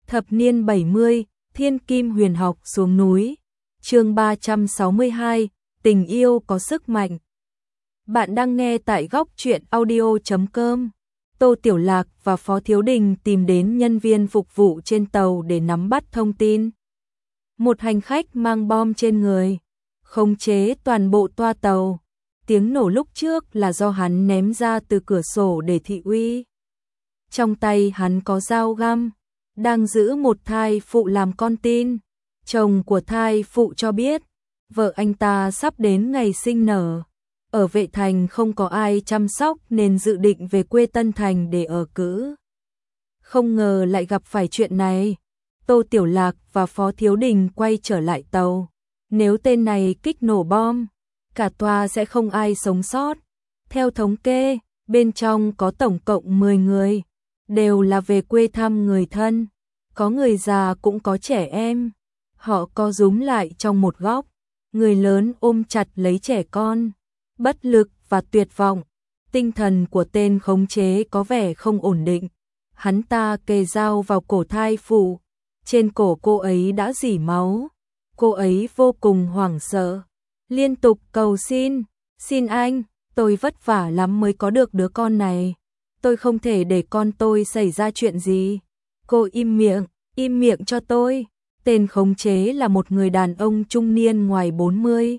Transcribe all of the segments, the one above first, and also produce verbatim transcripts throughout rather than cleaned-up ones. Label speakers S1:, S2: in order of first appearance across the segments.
S1: Thập niên bảy mươi, Thiên Kim Huyền Học xuống núi. Chương ba trăm sáu mươi hai, tình yêu có sức mạnh. Bạn đang nghe tại góc truyện audio chấm com. Tô Tiểu Lạc và Phó Thiếu Đình tìm đến nhân viên phục vụ trên tàu để nắm bắt thông tin. Một hành khách mang bom trên người, khống chế toàn bộ toa tàu. Tiếng nổ lúc trước là do hắn ném ra từ cửa sổ để thị uy. Trong tay hắn có dao găm, đang giữ một thai phụ làm con tin. Chồng của thai phụ cho biết, vợ anh ta sắp đến ngày sinh nở. Ở Vệ Thành không có ai chăm sóc nên dự định về quê Tân Thành để ở cữ. Không ngờ lại gặp phải chuyện này. Tô Tiểu Lạc và Phó Thiếu Đình quay trở lại tàu. Nếu tên này kích nổ bom, cả toa sẽ không ai sống sót. Theo thống kê, bên trong có tổng cộng mười người, đều là về quê thăm người thân. Có người già cũng có trẻ em. Họ co rúm lại trong một góc, người lớn ôm chặt lấy trẻ con, bất lực và tuyệt vọng. Tinh thần của tên khống chế có vẻ không ổn định. Hắn ta kề dao vào cổ thai phụ, trên cổ cô ấy đã rỉ máu. Cô ấy vô cùng hoảng sợ, liên tục cầu xin, xin anh, tôi vất vả lắm mới có được đứa con này. Tôi không thể để con tôi xảy ra chuyện gì. Cô im miệng, im miệng cho tôi. Tên khống chế là một người đàn ông trung niên ngoài bốn mươi.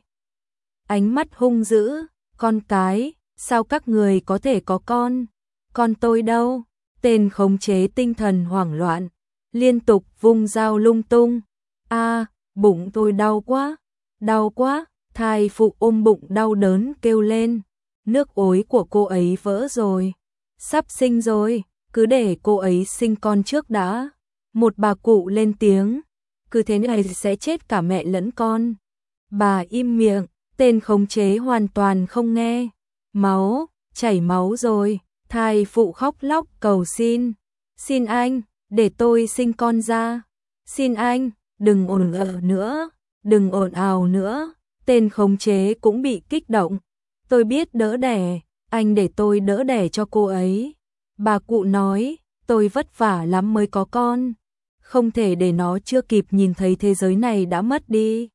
S1: Ánh mắt hung dữ, con cái, sao các người có thể có con? Con tôi đâu? Tên khống chế tinh thần hoảng loạn, liên tục vung dao lung tung. A, bụng tôi đau quá, đau quá. Thai phụ ôm bụng đau đớn kêu lên. Nước ối của cô ấy vỡ rồi, sắp sinh rồi, cứ để cô ấy sinh con trước đã. Một bà cụ lên tiếng, cứ thế này sẽ chết cả mẹ lẫn con. Bà im miệng, tên khống chế hoàn toàn không nghe. Máu, chảy máu rồi. Thai phụ khóc lóc cầu xin, xin anh, để tôi sinh con ra. Xin anh, đừng ồn ào nữa, đừng ồn ào nữa. Tên khống chế cũng bị kích động. Tôi biết đỡ đẻ, anh để tôi đỡ đẻ cho cô ấy. Bà cụ nói, tôi vất vả lắm mới có con, không thể để nó chưa kịp nhìn thấy thế giới này đã mất đi.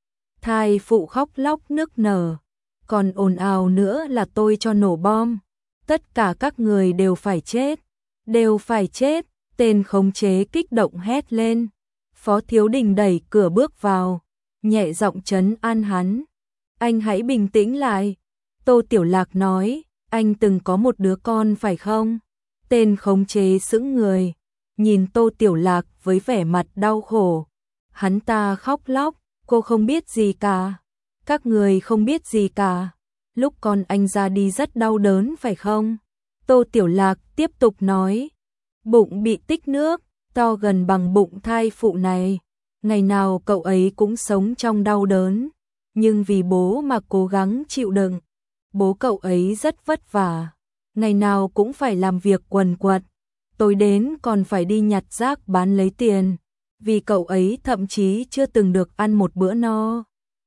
S1: Thai phụ khóc lóc nức nở, còn ồn ào nữa là tôi cho nổ bom. Tất cả các người đều phải chết, đều phải chết. Tên khống chế kích động hét lên. Phó Thiếu Đình đẩy cửa bước vào, nhẹ giọng trấn an hắn. Anh hãy bình tĩnh lại. Tô Tiểu Lạc nói, anh từng có một đứa con phải không? Tên khống chế sững người, nhìn Tô Tiểu Lạc với vẻ mặt đau khổ. Hắn ta khóc lóc, cô không biết gì cả. Các người không biết gì cả. Lúc con anh ra đi rất đau đớn phải không? Tô Tiểu Lạc tiếp tục nói, bụng bị tích nước, to gần bằng bụng thai phụ này. Ngày nào cậu ấy cũng sống trong đau đớn, nhưng vì bố mà cố gắng chịu đựng. Bố cậu ấy rất vất vả, ngày nào cũng phải làm việc quần quật, tối đến còn phải đi nhặt rác bán lấy tiền, vì cậu ấy thậm chí chưa từng được ăn một bữa no.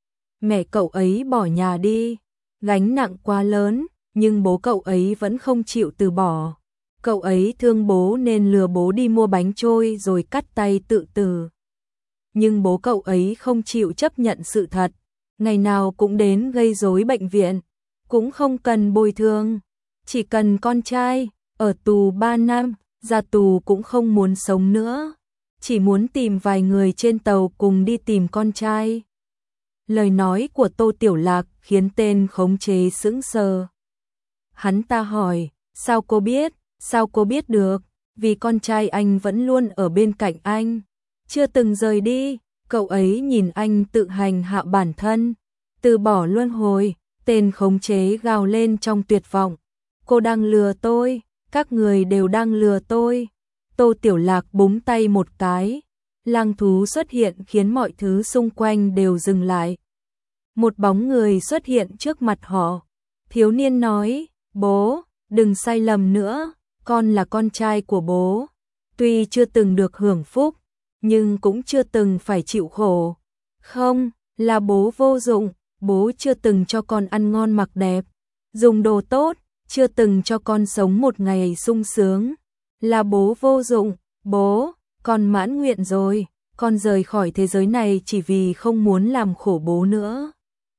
S1: Mẹ cậu ấy bỏ nhà đi, gánh nặng quá lớn, nhưng bố cậu ấy vẫn không chịu từ bỏ. Cậu ấy thương bố nên lừa bố đi mua bánh trôi rồi cắt tay tự tử. Nhưng bố cậu ấy không chịu chấp nhận sự thật, ngày nào cũng đến gây rối bệnh viện, cũng không cần bồi thường, chỉ cần con trai. Ở tù ba năm, ra tù cũng không muốn sống nữa, chỉ muốn tìm vài người trên tàu cùng đi tìm con trai. Lời nói của Tô Tiểu Lạc khiến tên khống chế sững sờ. Hắn ta hỏi, sao cô biết? Sao cô biết được? Vì con trai anh vẫn luôn ở bên cạnh anh, chưa từng rời đi. Cậu ấy nhìn anh tự hành hạ bản thân, từ bỏ luân hồi. Tên khống chế gào lên trong tuyệt vọng. Cô đang lừa tôi, các người đều đang lừa tôi. Tô Tiểu Lạc búng tay một cái, lang thú xuất hiện khiến mọi thứ xung quanh đều dừng lại. Một bóng người xuất hiện trước mặt họ. Thiếu niên nói, bố, đừng sai lầm nữa, con là con trai của bố. Tuy chưa từng được hưởng phúc, nhưng cũng chưa từng phải chịu khổ. Không, là bố vô dụng, bố chưa từng cho con ăn ngon mặc đẹp, dùng đồ tốt, chưa từng cho con sống một ngày sung sướng. Là bố vô dụng, bố, con mãn nguyện rồi, con rời khỏi thế giới này chỉ vì không muốn làm khổ bố nữa.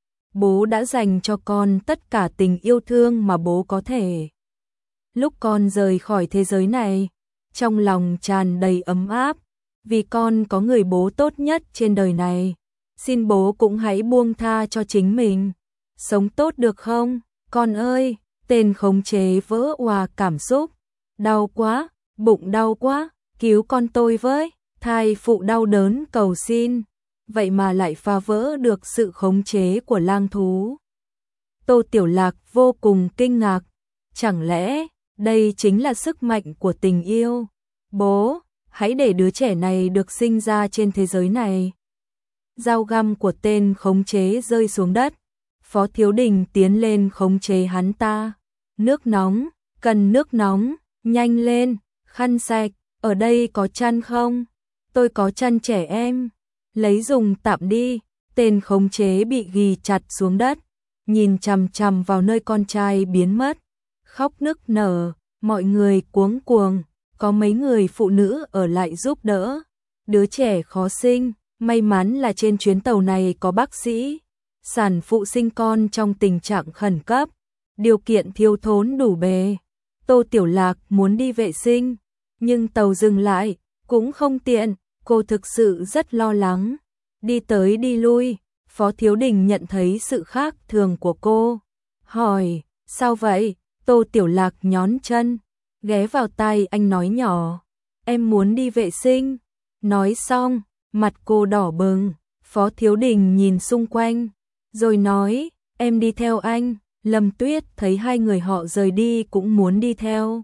S1: Bố đã dành cho con tất cả tình yêu thương mà bố có thể. Lúc con rời khỏi thế giới này, trong lòng tràn đầy ấm áp, vì con có người bố tốt nhất trên đời này. Xin bố cũng hãy buông tha cho chính mình, sống tốt được không? Con ơi, tên khống chế vỡ òa cảm xúc. Đau quá, bụng đau quá, cứu con tôi với. Thai phụ đau đớn cầu xin, vậy mà lại phá vỡ được sự khống chế của lang thú. Tô Tiểu Lạc vô cùng kinh ngạc, chẳng lẽ đây chính là sức mạnh của tình yêu? Bố, hãy để đứa trẻ này được sinh ra trên thế giới này. Dao găm của tên khống chế rơi xuống đất, Phó Thiếu Đình tiến lên khống chế hắn ta. Nước nóng, cần nước nóng, nhanh lên, khăn sạch, ở đây có chăn không? Tôi có chăn trẻ em, lấy dùng tạm đi. Tên khống chế bị ghi chặt xuống đất, nhìn chằm chằm vào nơi con trai biến mất, khóc nức nở, mọi người cuống cuồng, có mấy người phụ nữ ở lại giúp đỡ. Đứa trẻ khó sinh, may mắn là trên chuyến tàu này có bác sĩ, sản phụ sinh con trong tình trạng khẩn cấp, điều kiện thiếu thốn đủ bề. Tô Tiểu Lạc muốn đi vệ sinh, nhưng tàu dừng lại, cũng không tiện, cô thực sự rất lo lắng. Đi tới đi lui, Phó Thiếu Đình nhận thấy sự khác thường của cô, hỏi, sao vậy? Tô Tiểu Lạc nhón chân, ghé vào tai anh nói nhỏ, em muốn đi vệ sinh. Nói xong, mặt cô đỏ bừng. Phó Thiếu Đình nhìn xung quanh, rồi nói, em đi theo anh. Lâm Tuyết thấy hai người họ rời đi cũng muốn đi theo.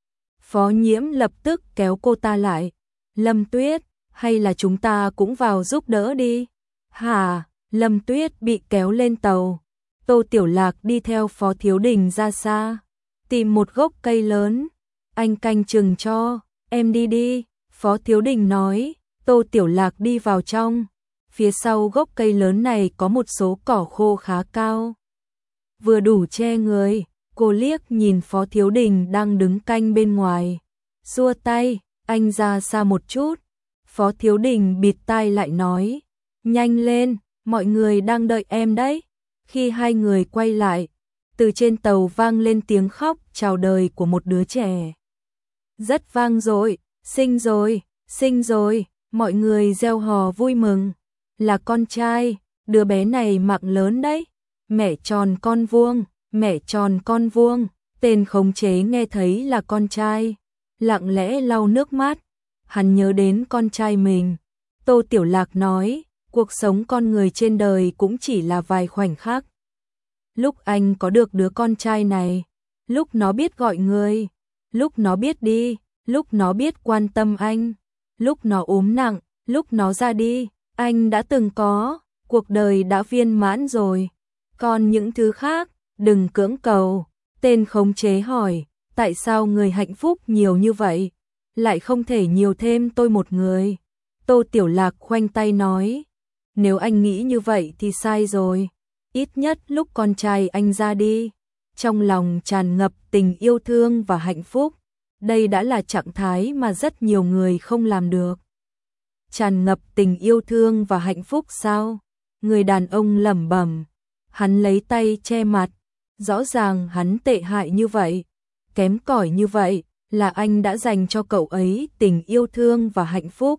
S1: Phó Nhiễm lập tức kéo cô ta lại, Lâm Tuyết, hay là chúng ta cũng vào giúp đỡ đi? Hả? Lâm Tuyết bị kéo lên tàu. Tô Tiểu Lạc đi theo Phó Thiếu Đình ra xa, tìm một gốc cây lớn. Anh canh chừng cho, em đi đi. Phó Thiếu Đình nói. Tô Tiểu Lạc đi vào trong. Phía sau gốc cây lớn này có một số cỏ khô khá cao, vừa đủ che người. Cô liếc nhìn Phó Thiếu Đình đang đứng canh bên ngoài, xua tay, anh ra xa một chút. Phó Thiếu Đình bịt tai lại nói, nhanh lên, mọi người đang đợi em đấy. Khi hai người quay lại, từ trên tàu vang lên tiếng khóc chào đời của một đứa trẻ. Rất vang dội, sinh rồi, sinh rồi, mọi người reo hò vui mừng. Là con trai, đứa bé này mạng lớn đấy. Mẹ tròn con vuông, mẹ tròn con vuông. Tên khống chế nghe thấy là con trai, lặng lẽ lau nước mắt. Hắn nhớ đến con trai mình. Tô Tiểu Lạc nói, cuộc sống con người trên đời cũng chỉ là vài khoảnh khắc. Lúc anh có được đứa con trai này, lúc nó biết gọi người, lúc nó biết đi, lúc nó biết quan tâm anh, lúc nó ốm nặng, lúc nó ra đi, anh đã từng có, cuộc đời đã viên mãn rồi. Còn những thứ khác, đừng cưỡng cầu. Tên khống chế hỏi, tại sao người hạnh phúc nhiều như vậy, lại không thể nhiều thêm tôi một người? Tô Tiểu Lạc khoanh tay nói, nếu anh nghĩ như vậy thì sai rồi. Ít nhất lúc con trai anh ra đi, trong lòng tràn ngập tình yêu thương và hạnh phúc. Đây đã là trạng thái mà rất nhiều người không làm được. Tràn ngập tình yêu thương và hạnh phúc sao? Người đàn ông lẩm bẩm. Hắn lấy tay che mặt. Rõ ràng hắn tệ hại như vậy, kém cỏi như vậy, là anh đã dành cho cậu ấy tình yêu thương và hạnh phúc.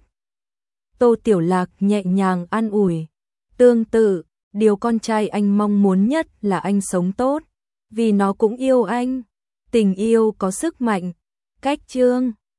S1: Tô Tiểu Lạc nhẹ nhàng an ủi. Tương tự, điều con trai anh mong muốn nhất là anh sống tốt, vì nó cũng yêu anh. Tình yêu có sức mạnh. Cách chương